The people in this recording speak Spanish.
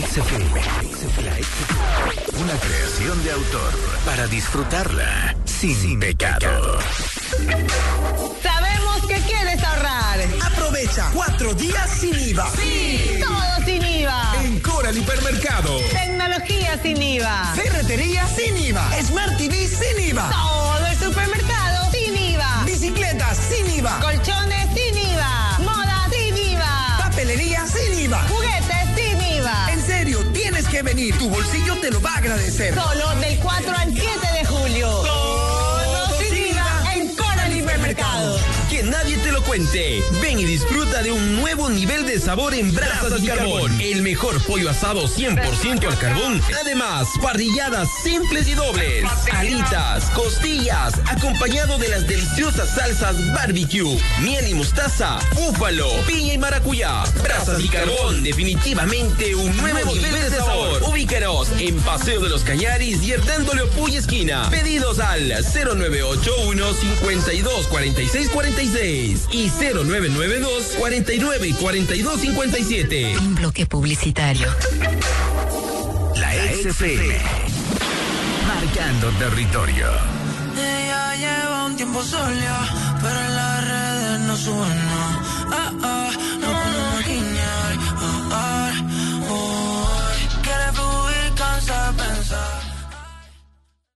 XFM. Una creación de autor para disfrutarla sin pecado. Sabemos que quieres ahorrar. Aprovecha 4 días sin IVA. Sí, todo sin IVA. En Coral Hipermercado. Tecnología sin IVA. Ferretería sin IVA. Smart TV sin IVA. Todo el supermercado sin IVA. Bicicletas sin IVA. Colchones sin IVA. Moda sin IVA. Papelería sin IVA. Juguetes sin IVA. En serio, tienes que venir. Tu bolsillo te lo va a agradecer. Solo del 4 al 7 de julio. Todo sin IVA en Coral Hipermercado. Que nadie te lo cuente. Ven y disfruta de un nuevo nivel de sabor en Brasas y Carbón. El mejor pollo asado 100% al carbón. Además, parrilladas simples y dobles. Alitas, costillas, acompañado de las deliciosas salsas barbecue, miel y mostaza, búfalo, piña y maracuyá. Brasas y Carbón, definitivamente un nuevo nivel de sabor. Ubícanos en Paseo de los Cañaris y Hernando Leopuy esquina. Pedidos al 0981 52 46 46 y 0992 49 42 57. Un bloque publicitario. La XFM. Marcando territorio. Ella lleva un tiempo sola, pero en las redes no sube nada. No